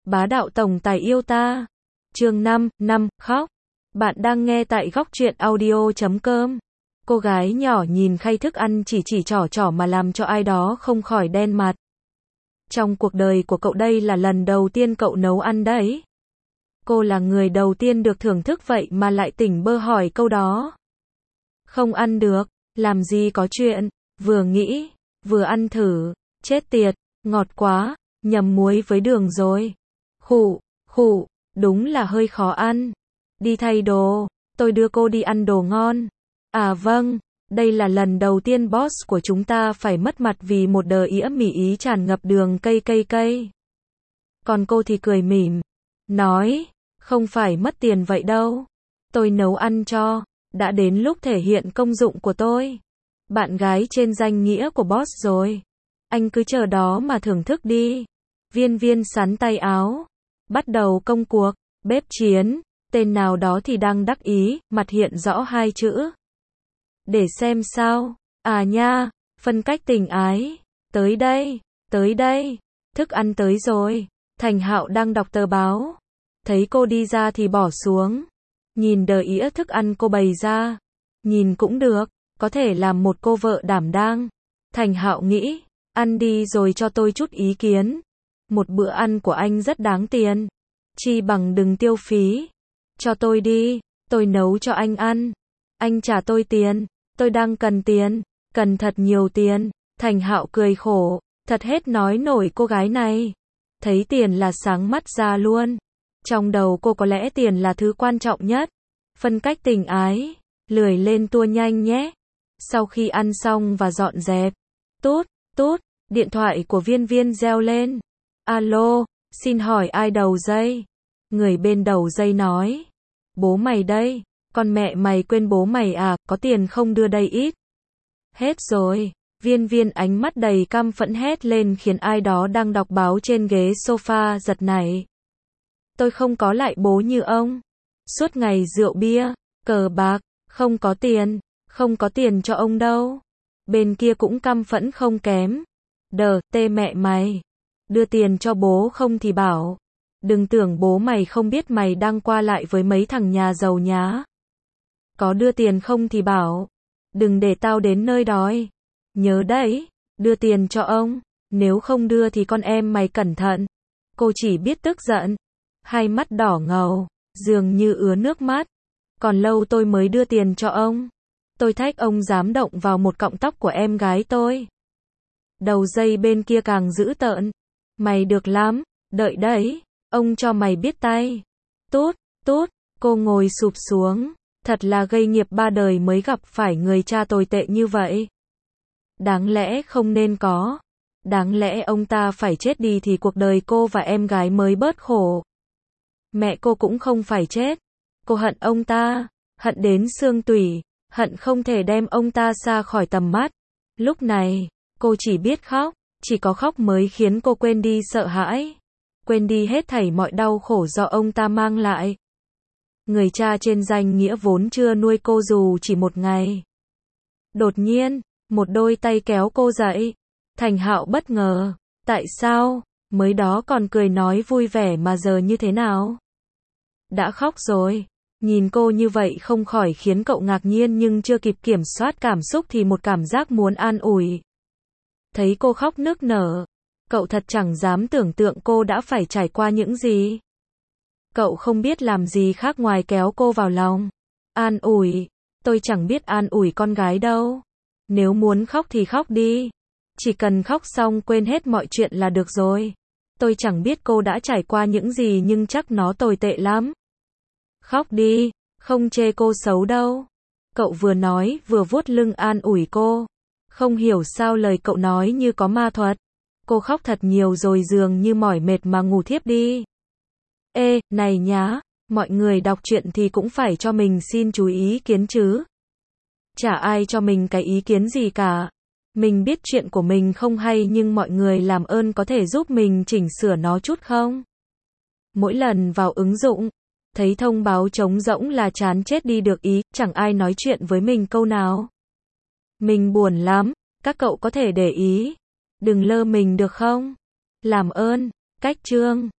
Bá đạo tổng tài yêu ta. Chương 5, khóc. Bạn đang nghe tại góc truyện audio.com. Cô gái nhỏ nhìn khay thức ăn chỉ trỏ mà làm cho ai đó không khỏi đen mặt. Trong cuộc đời của cậu đây là lần đầu tiên cậu nấu ăn đấy. Cô là người đầu tiên được thưởng thức vậy mà lại tỉnh bơ hỏi câu đó. Không ăn được, làm gì có chuyện, vừa nghĩ, vừa ăn thử, chết tiệt, ngọt quá, nhầm muối với đường rồi. Khụ, đúng là hơi khó ăn. Đi thay đồ, tôi đưa cô đi ăn đồ ngon. À vâng, đây là lần đầu tiên boss của chúng ta phải mất mặt vì một đờ ĩa mì ý tràn ngập đường cây. Còn cô thì cười mỉm, nói, không phải mất tiền vậy đâu. Tôi nấu ăn cho, đã đến lúc thể hiện công dụng của tôi. Bạn gái trên danh nghĩa của boss rồi. Anh cứ chờ đó mà thưởng thức đi. Viên sắn tay áo. Bắt đầu công cuộc, bếp chiến, tên nào đó thì đang đắc ý, mặt hiện rõ hai chữ. Để xem sao, à nha, phân cách tình ái, tới đây, thức ăn tới rồi. Thành Hạo đang đọc tờ báo, thấy cô đi ra thì bỏ xuống, nhìn đờ ĩa thức ăn cô bày ra, nhìn cũng được, có thể làm một cô vợ đảm đang. Thành Hạo nghĩ, ăn đi rồi cho tôi chút ý kiến. Một bữa ăn của anh rất đáng tiền, chi bằng đừng tiêu phí. Cho tôi đi, tôi nấu cho anh ăn. Anh trả tôi tiền, tôi đang cần tiền, cần thật nhiều tiền. Thành Hạo cười khổ, thật hết nói nổi cô gái này. Thấy tiền là sáng mắt ra luôn. Trong đầu cô có lẽ tiền là thứ quan trọng nhất. Phân cách tình ái, lười lên tua nhanh nhé. Sau khi ăn xong và dọn dẹp, tút, điện thoại của Viên reo lên. Alo, xin hỏi ai đầu dây? Người bên đầu dây nói, bố mày đây, con mẹ mày quên bố mày à, có tiền không đưa đây ít. Hết rồi, Viên ánh mắt đầy căm phẫn hét lên khiến ai đó đang đọc báo trên ghế sofa giật nảy. Tôi không có lại bố như ông. Suốt ngày rượu bia, cờ bạc, không có tiền cho ông đâu. Bên kia cũng căm phẫn không kém. Tê mẹ mày. Đưa tiền cho bố không thì bảo. Đừng tưởng bố mày không biết mày đang qua lại với mấy thằng nhà giàu nhá. Có đưa tiền không thì bảo. Đừng để tao đến nơi đói. Nhớ đấy, đưa tiền cho ông. Nếu không đưa thì con em mày cẩn thận. Cô chỉ biết tức giận. Hai mắt đỏ ngầu, dường như ứa nước mắt. Còn lâu tôi mới đưa tiền cho ông. Tôi thách ông dám động vào một cọng tóc của em gái tôi. Đầu dây bên kia càng dữ tợn. Mày được lắm, đợi đấy, ông cho mày biết tay. Tút, cô ngồi sụp xuống. Thật là gây nghiệp ba đời mới gặp phải người cha tồi tệ như vậy. Đáng lẽ không nên có. Đáng lẽ ông ta phải chết đi thì cuộc đời cô và em gái mới bớt khổ. Mẹ cô cũng không phải chết. Cô hận ông ta, hận đến xương tủy, hận không thể đem ông ta xa khỏi tầm mắt. Lúc này, cô chỉ biết khóc, chỉ có khóc mới khiến cô quên đi sợ hãi, quên đi hết thảy mọi đau khổ do ông ta mang lại. Người cha trên danh nghĩa vốn chưa nuôi cô dù chỉ một ngày. Đột nhiên, một đôi tay kéo cô dậy. Thành Hạo bất ngờ, tại sao, mới đó còn cười nói vui vẻ mà giờ như thế nào? Đã khóc rồi. Nhìn cô như vậy không khỏi khiến cậu ngạc nhiên nhưng chưa kịp kiểm soát cảm xúc thì một cảm giác muốn an ủi. Thấy cô khóc nức nở, cậu thật chẳng dám tưởng tượng cô đã phải trải qua những gì. Cậu không biết làm gì khác ngoài kéo cô vào lòng. An ủi, tôi chẳng biết an ủi con gái đâu. Nếu muốn khóc thì khóc đi. Chỉ cần khóc xong quên hết mọi chuyện là được rồi. Tôi chẳng biết cô đã trải qua những gì nhưng chắc nó tồi tệ lắm. Khóc đi, không chê cô xấu đâu. Cậu vừa nói vừa vuốt lưng an ủi cô. Không hiểu sao lời cậu nói như có ma thuật. Cô khóc thật nhiều rồi dường như mỏi mệt mà ngủ thiếp đi. Ê, này nhá, mọi người đọc truyện thì cũng phải cho mình xin chú ý kiến chứ. Chả ai cho mình cái ý kiến gì cả. Mình biết chuyện của mình không hay nhưng mọi người làm ơn có thể giúp mình chỉnh sửa nó chút không? Mỗi lần vào ứng dụng, thấy thông báo trống rỗng là chán chết đi được ý, chẳng ai nói chuyện với mình câu nào. Mình buồn lắm, các cậu có thể để ý. Đừng lơ mình được không? Làm ơn, cách chương.